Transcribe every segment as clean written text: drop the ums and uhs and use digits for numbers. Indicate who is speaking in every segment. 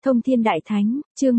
Speaker 1: Thông Thiên Đại Thánh, chương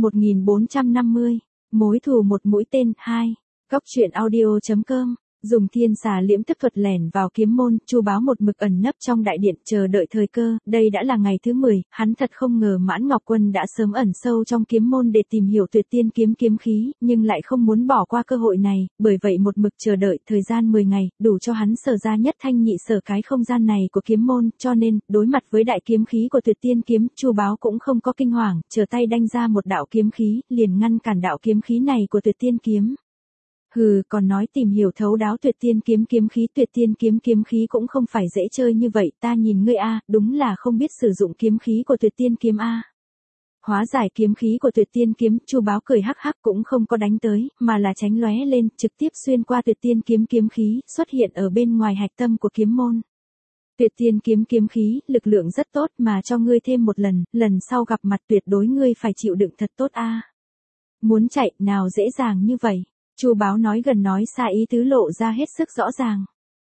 Speaker 1: 1450, mối thù một mũi tên 2. Góc truyện audio.com. Dùng thiên xà liễm tức thuật lẻn vào kiếm môn, Chu Báo một mực ẩn nấp trong đại điện chờ đợi thời cơ. Đây đã là ngày thứ 10, hắn thật không ngờ Mãn Ngọc Quân đã sớm ẩn sâu trong kiếm môn để tìm hiểu tuyệt tiên kiếm kiếm khí, nhưng lại không muốn bỏ qua cơ hội này, bởi vậy một mực chờ đợi thời gian 10 ngày, đủ cho hắn sở ra nhất thanh nhị sở cái không gian này của kiếm môn, cho nên, đối mặt với đại kiếm khí của tuyệt tiên kiếm, Chu Báo cũng không có kinh hoàng, trở tay đanh ra một đạo kiếm khí, liền ngăn cản đạo kiếm khí này của tuyệt tiên kiếm. Hừ, còn nói tìm hiểu thấu đáo tuyệt tiên kiếm kiếm khí cũng không phải dễ chơi như vậy, ta nhìn ngươi a, đúng là không biết sử dụng kiếm khí của tuyệt tiên kiếm a. Hóa giải kiếm khí của tuyệt tiên kiếm, Chu Báo cười hắc hắc cũng không có đánh tới, mà là tránh lóe lên, trực tiếp xuyên qua tuyệt tiên kiếm kiếm khí, xuất hiện ở bên ngoài hạch tâm của kiếm môn. Tuyệt tiên kiếm kiếm khí, lực lượng rất tốt mà cho ngươi thêm một lần sau gặp mặt tuyệt đối ngươi phải chịu đựng thật tốt a. Muốn chạy, nào dễ dàng như vậy. Chu Báo nói gần nói xa ý tứ lộ ra hết sức rõ ràng.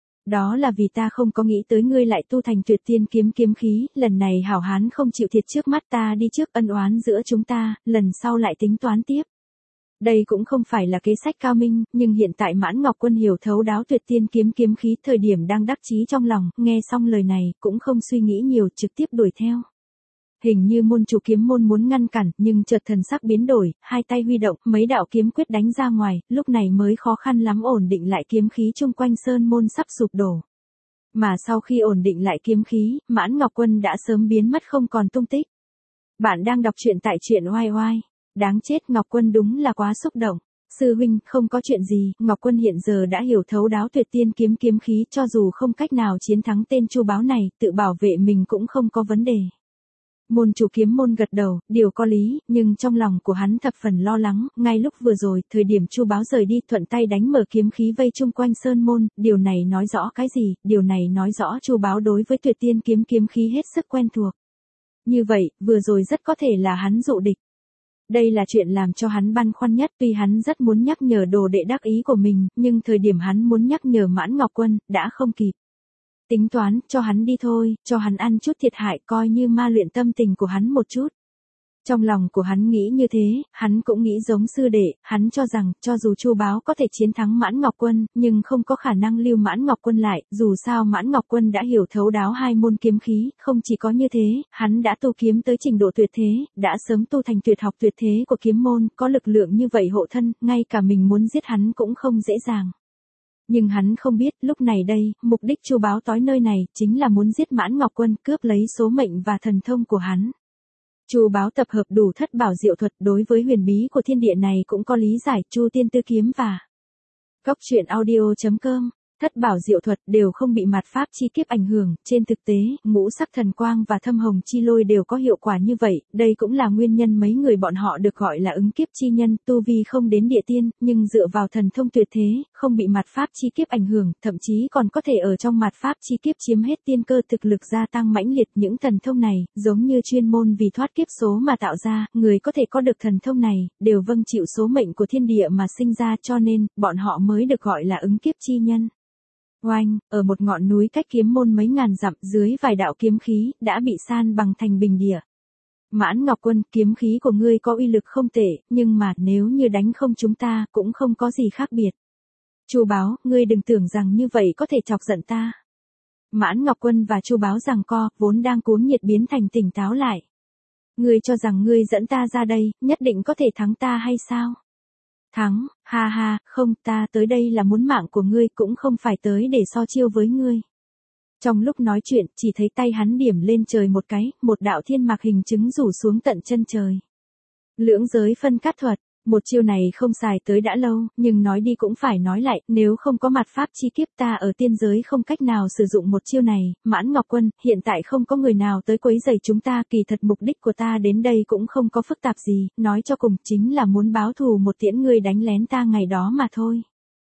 Speaker 1: Đó là vì ta không có nghĩ tới ngươi lại tu thành tuyệt tiên kiếm kiếm khí, lần này hảo hán không chịu thiệt trước mắt ta đi trước ân oán giữa chúng ta, lần sau lại tính toán tiếp. Đây cũng không phải là kế sách cao minh, nhưng hiện tại Mãn Ngọc Quân hiểu thấu đáo tuyệt tiên kiếm kiếm khí, thời điểm đang đắc chí trong lòng, nghe xong lời này, cũng không suy nghĩ nhiều trực tiếp đuổi theo. Hình như môn chủ kiếm môn muốn ngăn cản, nhưng chợt thần sắc biến đổi, hai tay huy động, mấy đạo kiếm quyết đánh ra ngoài, lúc này mới khó khăn lắm ổn định lại kiếm khí chung quanh sơn môn sắp sụp đổ. Mà sau khi ổn định lại kiếm khí, Mãn Ngọc Quân đã sớm biến mất không còn tung tích. Bạn đang đọc truyện tại truyện oai oai. Đáng chết, Ngọc Quân đúng là quá xúc động. Sư huynh, không có chuyện gì, Ngọc Quân hiện giờ đã hiểu thấu đáo tuyệt tiên kiếm kiếm khí, cho dù không cách nào chiến thắng tên Chu Báo này, tự bảo vệ mình cũng không có vấn đề. Môn chủ kiếm môn gật đầu, điều có lý, nhưng trong lòng của hắn thập phần lo lắng, ngay lúc vừa rồi, thời điểm Chu Báo rời đi, thuận tay đánh mở kiếm khí vây chung quanh sơn môn, điều này nói rõ cái gì? Điều này nói rõ Chu Báo đối với tuyệt tiên kiếm kiếm khí hết sức quen thuộc. Như vậy, vừa rồi rất có thể là hắn dụ địch. Đây là chuyện làm cho hắn băn khoăn nhất, tuy hắn rất muốn nhắc nhở đồ đệ đắc ý của mình, nhưng thời điểm hắn muốn nhắc nhở Mãn Ngọc Quân, đã không kịp. Tính toán, cho hắn đi thôi, cho hắn ăn chút thiệt hại coi như ma luyện tâm tình của hắn một chút. Trong lòng của hắn nghĩ như thế, hắn cũng nghĩ giống sư đệ, hắn cho rằng, cho dù Chu Báo có thể chiến thắng Mãn Ngọc Quân, nhưng không có khả năng lưu Mãn Ngọc Quân lại, dù sao Mãn Ngọc Quân đã hiểu thấu đáo hai môn kiếm khí, không chỉ có như thế, hắn đã tu kiếm tới trình độ tuyệt thế, đã sớm tu thành tuyệt học tuyệt thế của kiếm môn, có lực lượng như vậy hộ thân, ngay cả mình muốn giết hắn cũng không dễ dàng. Nhưng hắn không biết, lúc này đây, mục đích Chu Báo tới nơi này, chính là muốn giết Mãn Ngọc Quân, cướp lấy số mệnh và thần thông của hắn. Chu Báo tập hợp đủ thất bảo diệu thuật, đối với huyền bí của thiên địa này cũng có lý giải, Chu Tiên Tư Kiếm và Góc truyện audio.com. Thất bảo diệu thuật đều không bị mạt pháp chi kiếp ảnh hưởng, trên thực tế, ngũ sắc thần quang và thâm hồng chi lôi đều có hiệu quả như vậy, đây cũng là nguyên nhân mấy người bọn họ được gọi là ứng kiếp chi nhân, tu vi không đến địa tiên, nhưng dựa vào thần thông tuyệt thế, không bị mạt pháp chi kiếp ảnh hưởng, thậm chí còn có thể ở trong mạt pháp chi kiếp chiếm hết tiên cơ, thực lực gia tăng mãnh liệt. Những thần thông này, giống như chuyên môn vì thoát kiếp số mà tạo ra, người có thể có được thần thông này, đều vâng chịu số mệnh của thiên địa mà sinh ra, cho nên, bọn họ mới được gọi là ứng kiếp chi nhân. Oanh, ở một ngọn núi cách kiếm môn mấy ngàn dặm, dưới vài đạo kiếm khí, đã bị san bằng thành bình địa. Mãn Ngọc Quân, kiếm khí của ngươi có uy lực không tệ, nhưng mà, nếu như đánh không chúng ta, cũng không có gì khác biệt. Chu Báo, ngươi đừng tưởng rằng như vậy có thể chọc giận ta. Mãn Ngọc Quân và Chu Báo giằng co, vốn đang cuống nhiệt biến thành tỉnh táo lại. Ngươi cho rằng ngươi dẫn ta ra đây, nhất định có thể thắng ta hay sao? Thắng, ha ha, không, ta tới đây là muốn mạng của ngươi, cũng không phải tới để so chiêu với ngươi. Trong lúc nói chuyện, chỉ thấy tay hắn điểm lên trời một cái, một đạo thiên mạc hình chứng rủ xuống tận chân trời. Lưỡng giới phân cắt thuật, một chiêu này không xài tới đã lâu, nhưng nói đi cũng phải nói lại, nếu không có mặt pháp chi kiếp ta ở tiên giới không cách nào sử dụng một chiêu này. Mãn Ngọc Quân, hiện tại không có người nào tới quấy rầy chúng ta, kỳ thật mục đích của ta đến đây cũng không có phức tạp gì, nói cho cùng chính là muốn báo thù một tiễn ngươi đánh lén ta ngày đó mà thôi.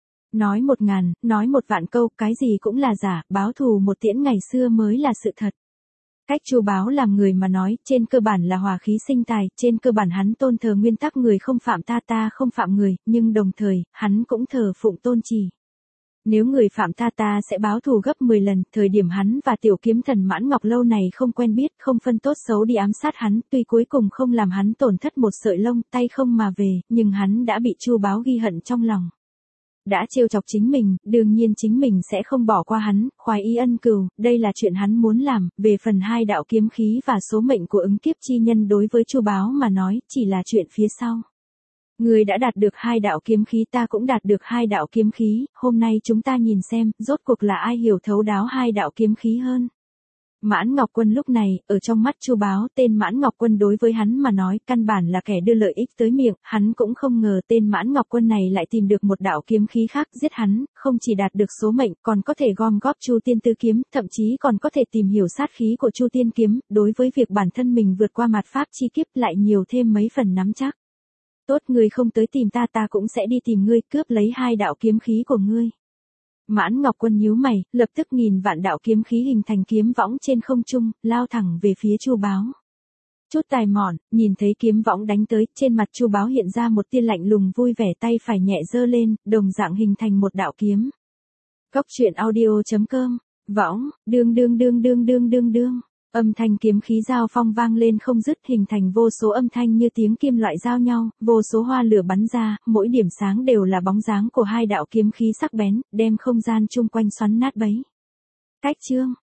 Speaker 1: Nói 1000, nói 1.000 câu, cái gì cũng là giả, báo thù một tiễn ngày xưa mới là sự thật. Cách Chu Báo làm người mà nói, trên cơ bản là hòa khí sinh tài, trên cơ bản hắn tôn thờ nguyên tắc người không phạm ta, ta không phạm người, nhưng đồng thời, hắn cũng thờ phụng tôn chỉ. Nếu người phạm ta sẽ báo thù gấp 10 lần. Thời điểm hắn và tiểu kiếm thần Mãn Ngọc lâu này không quen biết, không phân tốt xấu đi ám sát hắn, tuy cuối cùng không làm hắn tổn thất một sợi lông, tay không mà về, nhưng hắn đã bị Chu Báo ghi hận trong lòng. Đã trêu chọc chính mình, đương nhiên chính mình sẽ không bỏ qua hắn, khoái ý ân cừu, đây là chuyện hắn muốn làm. Về phần hai đạo kiếm khí và số mệnh của ứng kiếp chi nhân đối với Chu Báo mà nói, chỉ là chuyện phía sau. Ngươi đã đạt được hai đạo kiếm khí, ta cũng đạt được hai đạo kiếm khí, hôm nay chúng ta nhìn xem, rốt cuộc là ai hiểu thấu đáo hai đạo kiếm khí hơn. Mãn Ngọc Quân lúc này, ở trong mắt Chu Báo, tên Mãn Ngọc Quân đối với hắn mà nói, căn bản là kẻ đưa lợi ích tới miệng, hắn cũng không ngờ tên Mãn Ngọc Quân này lại tìm được một đạo kiếm khí khác, giết hắn, không chỉ đạt được số mệnh, còn có thể gom góp Chu Tiên Tứ kiếm, thậm chí còn có thể tìm hiểu sát khí của Chu Tiên kiếm, đối với việc bản thân mình vượt qua mạt pháp chi kiếp lại nhiều thêm mấy phần nắm chắc. Tốt, ngươi không tới tìm ta cũng sẽ đi tìm ngươi, cướp lấy hai đạo kiếm khí của ngươi. Mãn Ngọc Quân nhíu mày, lập tức nghìn vạn đạo kiếm khí hình thành kiếm võng trên không trung, lao thẳng về phía Chu Báo. Chút tài mọn, nhìn thấy kiếm võng đánh tới, trên mặt Chu Báo hiện ra một tia lạnh lùng vui vẻ, tay phải nhẹ giơ lên, đồng dạng hình thành một đạo kiếm. Cốc truyện audio.com, võng, đương. Âm thanh kiếm khí giao phong vang lên không dứt, hình thành vô số âm thanh như tiếng kim loại giao nhau, vô số hoa lửa bắn ra, mỗi điểm sáng đều là bóng dáng của hai đạo kiếm khí sắc bén, đem không gian chung quanh xoắn nát bấy. Cách chương